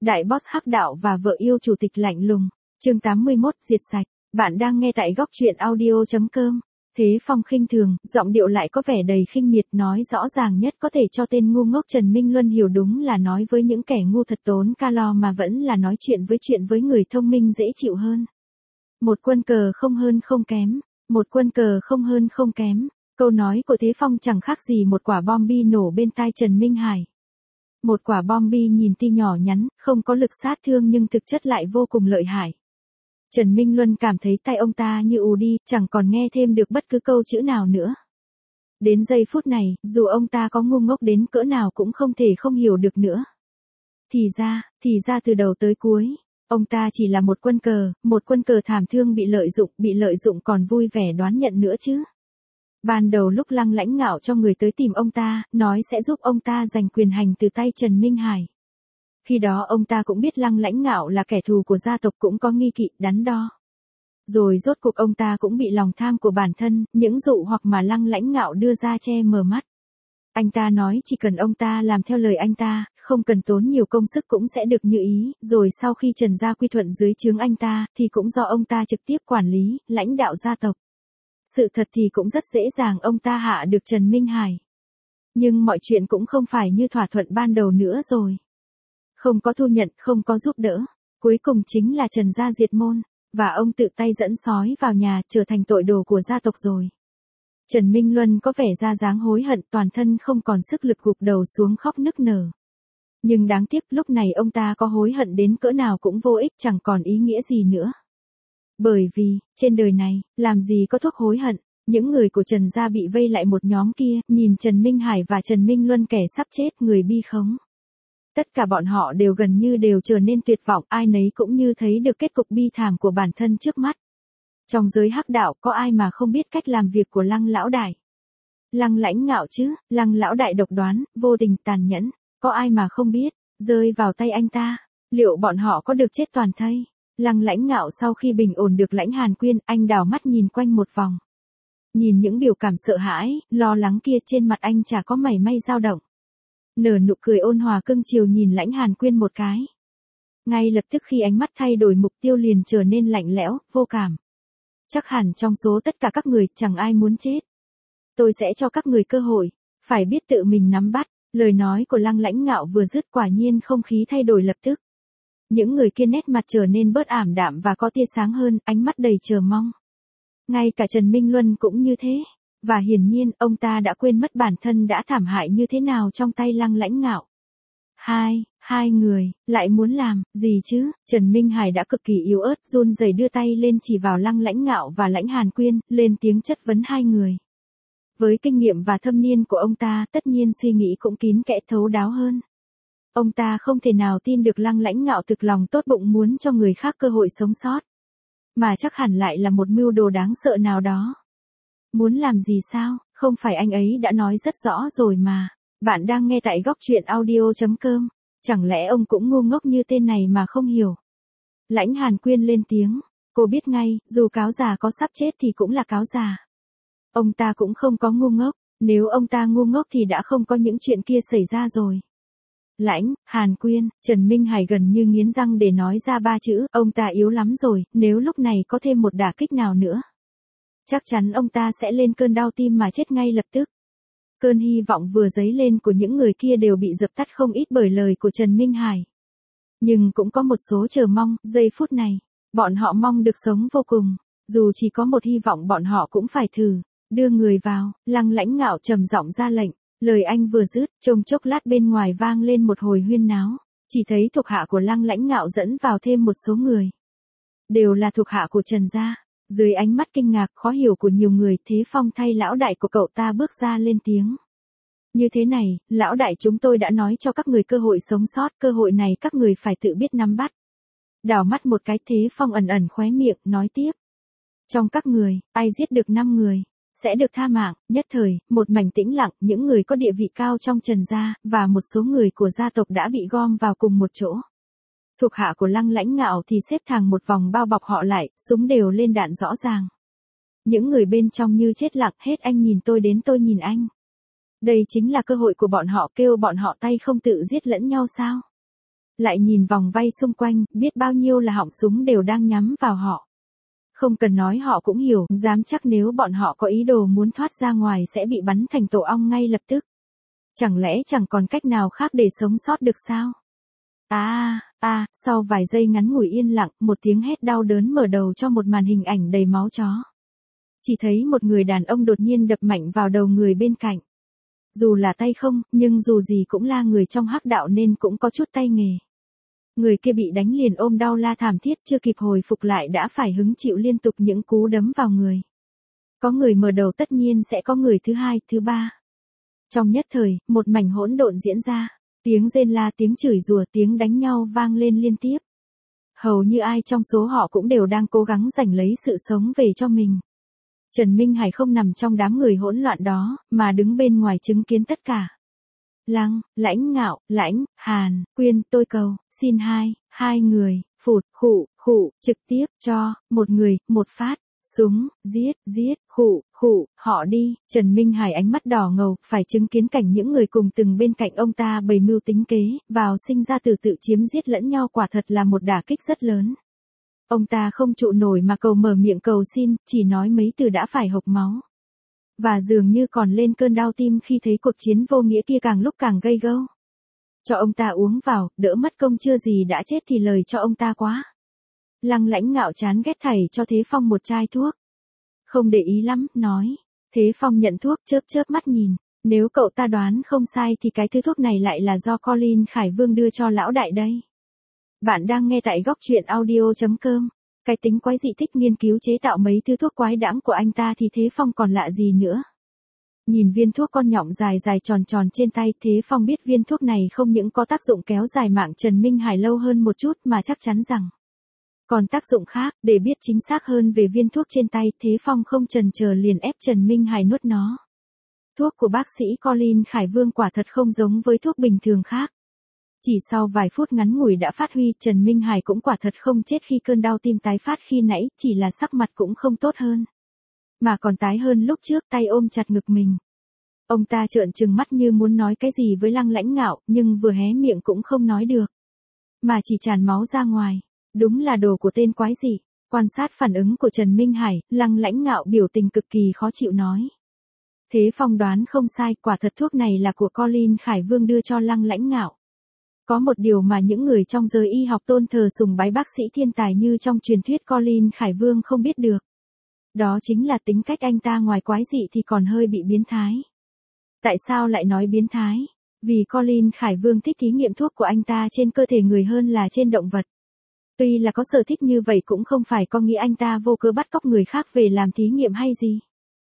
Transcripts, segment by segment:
Đại boss hắc đạo và vợ yêu chủ tịch lạnh lùng. Chương 81 diệt sạch. Bạn đang nghe tại góc truyện audio.com. Thế Phong khinh thường, giọng điệu lại có vẻ đầy khinh miệt, nói rõ ràng nhất có thể cho tên ngu ngốc Trần Minh Luân hiểu đúng là nói với những kẻ ngu thật tốn calo mà vẫn là nói chuyện với người thông minh dễ chịu hơn. Một quân cờ không hơn không kém. Một quân cờ không hơn không kém. Câu nói của Thế Phong chẳng khác gì một quả bom bi nổ bên tai Trần Minh Hải. Một quả bom bi nhìn tuy nhỏ nhắn, không có lực sát thương nhưng thực chất lại vô cùng lợi hại. Trần Minh Luân cảm thấy tay ông ta như ù đi, chẳng còn nghe thêm được bất cứ câu chữ nào nữa. Đến giây phút này, dù ông ta có ngu ngốc đến cỡ nào cũng không thể không hiểu được nữa. Thì ra từ đầu tới cuối, ông ta chỉ là một quân cờ thảm thương bị lợi dụng còn vui vẻ đoán nhận nữa chứ. Ban đầu lúc Lăng Lãnh Ngạo cho người tới tìm ông ta, nói sẽ giúp ông ta giành quyền hành từ tay Trần Minh Hải. Khi đó ông ta cũng biết Lăng Lãnh Ngạo là kẻ thù của gia tộc, cũng có nghi kỵ, đắn đo. Rồi rốt cuộc ông ta cũng bị lòng tham của bản thân, những dụ hoặc mà Lăng Lãnh Ngạo đưa ra che mờ mắt. Anh ta nói chỉ cần ông ta làm theo lời anh ta, không cần tốn nhiều công sức cũng sẽ được như ý, rồi sau khi Trần gia quy thuận dưới trướng anh ta, thì cũng do ông ta trực tiếp quản lý, lãnh đạo gia tộc. Sự thật thì cũng rất dễ dàng ông ta hạ được Trần Minh Hải. Nhưng mọi chuyện cũng không phải như thỏa thuận ban đầu nữa rồi. Không có thu nhận, không có giúp đỡ. Cuối cùng chính là Trần gia diệt môn, và ông tự tay dẫn sói vào nhà, trở thành tội đồ của gia tộc rồi. Trần Minh Luân có vẻ ra dáng hối hận, toàn thân không còn sức lực, gục đầu xuống khóc nức nở. Nhưng đáng tiếc lúc này ông ta có hối hận đến cỡ nào cũng vô ích, chẳng còn ý nghĩa gì nữa. Bởi vì, trên đời này, làm gì có thuốc hối hận. Những người của Trần gia bị vây lại một nhóm kia, nhìn Trần Minh Hải và Trần Minh Luân kẻ sắp chết, người bi khống. Tất cả bọn họ gần như đều trở nên tuyệt vọng, ai nấy cũng như thấy được kết cục bi thảm của bản thân trước mắt. Trong giới hắc đạo có ai mà không biết cách làm việc của Lăng lão đại. Lăng Lãnh Ngạo chứ, Lăng lão đại độc đoán, vô tình, tàn nhẫn, có ai mà không biết, rơi vào tay anh ta, liệu bọn họ có được chết toàn thây. Lăng Lãnh Ngạo sau khi bình ổn được Lãnh Hàn Quyên, anh đảo mắt nhìn quanh một vòng. Nhìn những biểu cảm sợ hãi, lo lắng kia trên mặt anh chả có mảy may dao động. Nở nụ cười ôn hòa cưng chiều nhìn Lãnh Hàn Quyên một cái. Ngay lập tức khi ánh mắt thay đổi mục tiêu liền trở nên lạnh lẽo, vô cảm. Chắc hẳn trong số tất cả các người chẳng ai muốn chết. Tôi sẽ cho các người cơ hội, phải biết tự mình nắm bắt. Lời nói của Lăng Lãnh Ngạo vừa dứt, quả nhiên không khí thay đổi lập tức. Những người kia nét mặt trở nên bớt ảm đạm và có tia sáng hơn, ánh mắt đầy chờ mong. Ngay cả Trần Minh Luân cũng như thế. Và hiển nhiên, ông ta đã quên mất bản thân đã thảm hại như thế nào trong tay Lăng Lãnh Ngạo. Hai người, lại muốn làm, gì chứ? Trần Minh Hải đã cực kỳ yếu ớt, run rẩy đưa tay lên chỉ vào Lăng Lãnh Ngạo và Lãnh Hàn Quyên, lên tiếng chất vấn hai người. Với kinh nghiệm và thâm niên của ông ta, tất nhiên suy nghĩ cũng kín kẽ thấu đáo hơn. Ông ta không thể nào tin được Lăng Lãnh Ngạo thực lòng tốt bụng muốn cho người khác cơ hội sống sót. Mà chắc hẳn lại là một mưu đồ đáng sợ nào đó. Muốn làm gì sao, không phải anh ấy đã nói rất rõ rồi mà. Bạn đang nghe tại góc truyện audio.com. Chẳng lẽ ông cũng ngu ngốc như tên này mà không hiểu? Lãnh Hàn Quyên lên tiếng. Cô biết ngay, dù cáo già có sắp chết thì cũng là cáo già. Ông ta cũng không có ngu ngốc. Nếu ông ta ngu ngốc thì đã không có những chuyện kia xảy ra rồi. Lãnh Hàn Quyên, Trần Minh Hải gần như nghiến răng để nói ra ba chữ, ông ta yếu lắm rồi, nếu lúc này có thêm một đả kích nào nữa. Chắc chắn ông ta sẽ lên cơn đau tim mà chết ngay lập tức. Cơn hy vọng vừa dấy lên của những người kia đều bị dập tắt không ít bởi lời của Trần Minh Hải. Nhưng cũng có một số chờ mong, giây phút này, bọn họ mong được sống vô cùng. Dù chỉ có một hy vọng bọn họ cũng phải thử. Đưa người vào, Lăng Lãnh Ngạo trầm giọng ra lệnh. Lời anh vừa dứt, trong chốc lát bên ngoài vang lên một hồi huyên náo. Chỉ thấy thuộc hạ của Lăng Lãnh Ngạo dẫn vào thêm một số người. Đều là thuộc hạ của Trần gia. Dưới ánh mắt kinh ngạc khó hiểu của nhiều người, Thế Phong thay lão đại của cậu ta bước ra lên tiếng. Như thế này, lão đại, chúng tôi đã nói cho các người cơ hội sống sót, cơ hội này các người phải tự biết nắm bắt. Đảo mắt một cái, Thế Phong ẩn ẩn khóe miệng, nói tiếp. Trong các người, ai giết được 5 người, sẽ được tha mạng. Nhất thời, một mảnh tĩnh lặng, những người có địa vị cao trong Trần gia, và một số người của gia tộc đã bị gom vào cùng một chỗ. Thuộc hạ của Lăng Lãnh Ngạo thì xếp thẳng một vòng bao bọc họ lại, súng đều lên đạn rõ ràng. Những người bên trong như chết lặng, hết anh nhìn tôi đến tôi nhìn anh. Đây chính là cơ hội của bọn họ, kêu bọn họ tay không tự giết lẫn nhau sao? Lại nhìn vòng vây xung quanh, biết bao nhiêu là họng súng đều đang nhắm vào họ. Không cần nói họ cũng hiểu, dám chắc nếu bọn họ có ý đồ muốn thoát ra ngoài sẽ bị bắn thành tổ ong ngay lập tức. Chẳng lẽ chẳng còn cách nào khác để sống sót được sao? Sau vài giây ngắn ngủi yên lặng, một tiếng hét đau đớn mở đầu cho một màn hình ảnh đầy máu chó. Chỉ thấy một người đàn ông đột nhiên đập mạnh vào đầu người bên cạnh. Dù là tay không, nhưng dù gì cũng là người trong hắc đạo nên cũng có chút tay nghề. Người kia bị đánh liền ôm đau la thảm thiết, chưa kịp hồi phục lại đã phải hứng chịu liên tục những cú đấm vào người. Có người mở đầu tất nhiên sẽ có người thứ hai, thứ ba. Trong nhất thời, một mảnh hỗn độn diễn ra. Tiếng rên la, tiếng chửi rủa, tiếng đánh nhau vang lên liên tiếp. Hầu như ai trong số họ cũng đều đang cố gắng giành lấy sự sống về cho mình. Trần Minh Hải không nằm trong đám người hỗn loạn đó, mà đứng bên ngoài chứng kiến tất cả. Lăng, Lãnh Ngạo, Lãnh, Hàn, Quyên, tôi cầu, xin hai người, phụt, khụ, trực tiếp, cho, một người, một phát, súng, giết, khụ, họ đi. Trần Minh Hải ánh mắt đỏ ngầu, phải chứng kiến cảnh những người cùng từng bên cạnh ông ta bày mưu tính kế, vào sinh ra từ tự chiếm giết lẫn nhau quả thật là một đả kích rất lớn. Ông ta không trụ nổi mà cầu mở miệng cầu xin, chỉ nói mấy từ đã phải hộc máu. Và dường như còn lên cơn đau tim khi thấy cuộc chiến vô nghĩa kia càng lúc càng gây gâu. Cho ông ta uống vào, đỡ mất công chưa gì đã chết thì lời cho ông ta quá. Lăng Lãnh Ngạo chán ghét thảy cho Thế Phong một chai thuốc. Không để ý lắm, nói. Thế Phong nhận thuốc chớp mắt nhìn. Nếu cậu ta đoán không sai thì cái thứ thuốc này lại là do Colin Khải Vương đưa cho lão đại đây. Bạn đang nghe tại góc truyện audio.com. Cái tính quái dị thích nghiên cứu chế tạo mấy thứ thuốc quái đãng của anh ta thì Thế Phong còn lạ gì nữa. Nhìn viên thuốc con nhộng dài tròn trên tay, Thế Phong biết viên thuốc này không những có tác dụng kéo dài mạng Trần Minh Hải lâu hơn một chút mà chắc chắn rằng còn tác dụng khác. Để biết chính xác hơn về viên thuốc trên tay, Thế Phong không chần chờ liền ép Trần Minh Hải nuốt nó. Thuốc của bác sĩ Colin Khải Vương quả thật không giống với thuốc bình thường khác. Chỉ sau vài phút ngắn ngủi đã phát huy, Trần Minh Hải cũng quả thật không chết khi cơn đau tim tái phát khi nãy, chỉ là sắc mặt cũng không tốt hơn. Mà còn tái hơn lúc trước, tay ôm chặt ngực mình. Ông ta trợn trừng mắt như muốn nói cái gì với Lăng Lãnh Ngạo, nhưng vừa hé miệng cũng không nói được. Mà chỉ tràn máu ra ngoài. Đúng là đồ của tên quái dị. Quan sát phản ứng của Trần Minh Hải, Lăng Lãnh Ngạo biểu tình cực kỳ khó chịu nói. Thế Phong đoán không sai, quả thật thuốc này là của Colin Khải Vương đưa cho Lăng Lãnh Ngạo. Có một điều mà những người trong giới y học tôn thờ sùng bái bác sĩ thiên tài như trong truyền thuyết Colin Khải Vương không biết được. Đó chính là tính cách anh ta ngoài quái dị thì còn hơi bị biến thái. Tại sao lại nói biến thái? Vì Colin Khải Vương thích thí nghiệm thuốc của anh ta trên cơ thể người hơn là trên động vật. Tuy là có sở thích như vậy cũng không phải có nghĩa anh ta vô cớ bắt cóc người khác về làm thí nghiệm hay gì.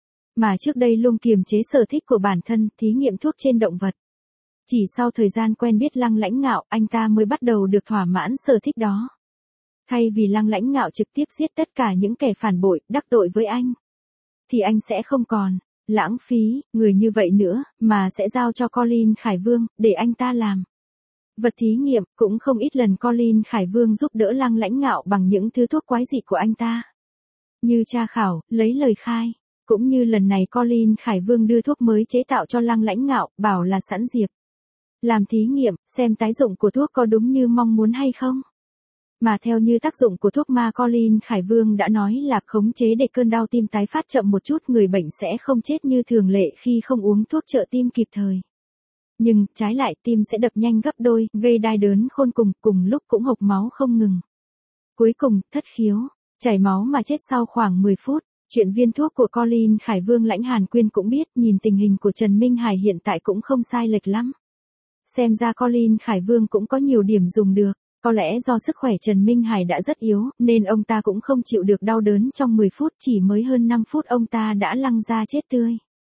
Mà trước đây luôn kiềm chế sở thích của bản thân, thí nghiệm thuốc trên động vật. Chỉ sau thời gian quen biết Lăng Lãnh Ngạo, anh ta mới bắt đầu được thỏa mãn sở thích đó. Thay vì Lăng Lãnh Ngạo trực tiếp giết tất cả những kẻ phản bội, đắc tội với anh, thì anh sẽ không còn lãng phí người như vậy nữa, mà sẽ giao cho Colin Khải Vương, để anh ta làm vật thí nghiệm. Cũng không ít lần Colin Khải Vương giúp đỡ Lăng Lãnh Ngạo bằng những thứ thuốc quái dị của anh ta. Như tra khảo, lấy lời khai. Cũng như lần này Colin Khải Vương đưa thuốc mới chế tạo cho Lăng Lãnh Ngạo, bảo là sẵn diệp làm thí nghiệm, xem tác dụng của thuốc có đúng như mong muốn hay không. Mà theo như tác dụng của thuốc mà Colin Khải Vương đã nói là khống chế để cơn đau tim tái phát chậm một chút, người bệnh sẽ không chết như thường lệ khi không uống thuốc trợ tim kịp thời. Nhưng, trái lại tim sẽ đập nhanh gấp đôi, gây đau đớn khôn cùng lúc cũng hộc máu không ngừng. Cuối cùng, thất khiếu, chảy máu mà chết sau khoảng 10 phút. Chuyện viên thuốc của Colin Khải Vương Lãnh Hàn Quyên cũng biết, nhìn tình hình của Trần Minh Hải hiện tại cũng không sai lệch lắm. Xem ra Colin Khải Vương cũng có nhiều điểm dùng được. Có lẽ do sức khỏe Trần Minh Hải đã rất yếu, nên ông ta cũng không chịu được đau đớn trong 10 phút, chỉ mới hơn 5 phút ông ta đã lăn ra chết tươi.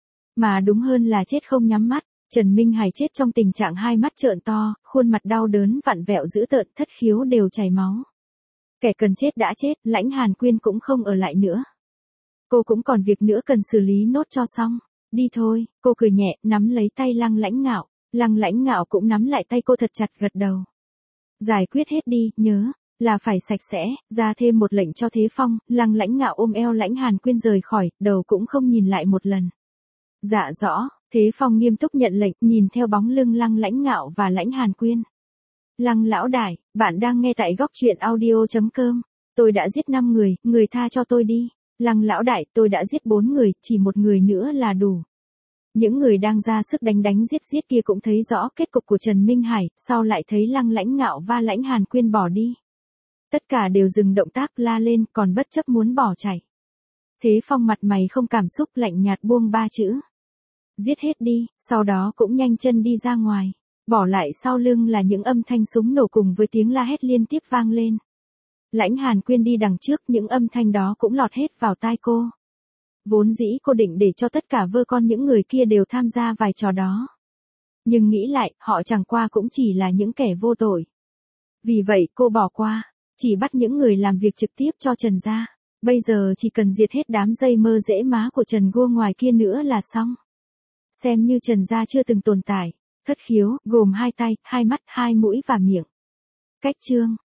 Mà đúng hơn là chết không nhắm mắt. Trần Minh Hải chết trong tình trạng hai mắt trợn to, khuôn mặt đau đớn vặn vẹo dữ tợn, thất khiếu đều chảy máu. Kẻ cần chết đã chết, Lãnh Hàn Quyên cũng không ở lại nữa. Cô cũng còn việc nữa cần xử lý nốt cho xong. Đi thôi, cô cười nhẹ, nắm lấy tay Lăng Lãnh Ngạo. Lăng Lãnh Ngạo cũng nắm lại tay cô thật chặt, gật đầu. Giải quyết hết đi, nhớ là phải sạch sẽ. Ra thêm một lệnh cho Thế Phong, Lăng Lãnh Ngạo ôm eo Lãnh Hàn Quyên rời khỏi, đầu cũng không nhìn lại một lần. Dạ rõ. Thế Phong nghiêm túc nhận lệnh, nhìn theo bóng lưng Lăng Lãnh Ngạo và Lãnh Hàn Quyên. Lăng lão đại, bạn đang nghe tại góc truyện audio.com. Tôi đã giết 5 người, người tha cho tôi đi. Lăng lão đại, tôi đã giết 4 người, chỉ một người nữa là đủ. Những người đang ra sức đánh giết kia cũng thấy rõ kết cục của Trần Minh Hải, sau lại thấy Lăng Lãnh Ngạo và Lãnh Hàn Quyên bỏ đi. Tất cả đều dừng động tác la lên, còn bất chấp muốn bỏ chạy. Thế Phong mặt mày không cảm xúc, lạnh nhạt buông 3 chữ. Giết hết đi, sau đó cũng nhanh chân đi ra ngoài. Bỏ lại sau lưng là những âm thanh súng nổ cùng với tiếng la hét liên tiếp vang lên. Lãnh Hàn Quyên đi đằng trước, những âm thanh đó cũng lọt hết vào tai cô. Vốn dĩ cô định để cho tất cả vơ con những người kia đều tham gia vài trò đó. Nhưng nghĩ lại, họ chẳng qua cũng chỉ là những kẻ vô tội. Vì vậy cô bỏ qua, chỉ bắt những người làm việc trực tiếp cho Trần gia. Bây giờ chỉ cần diệt hết đám dây mơ rễ má của Trần Gua ngoài kia nữa là xong. Xem như Trần gia chưa từng tồn tại. Thất khiếu, gồm 2 tay, 2 mắt, 2 mũi và miệng. Cách chương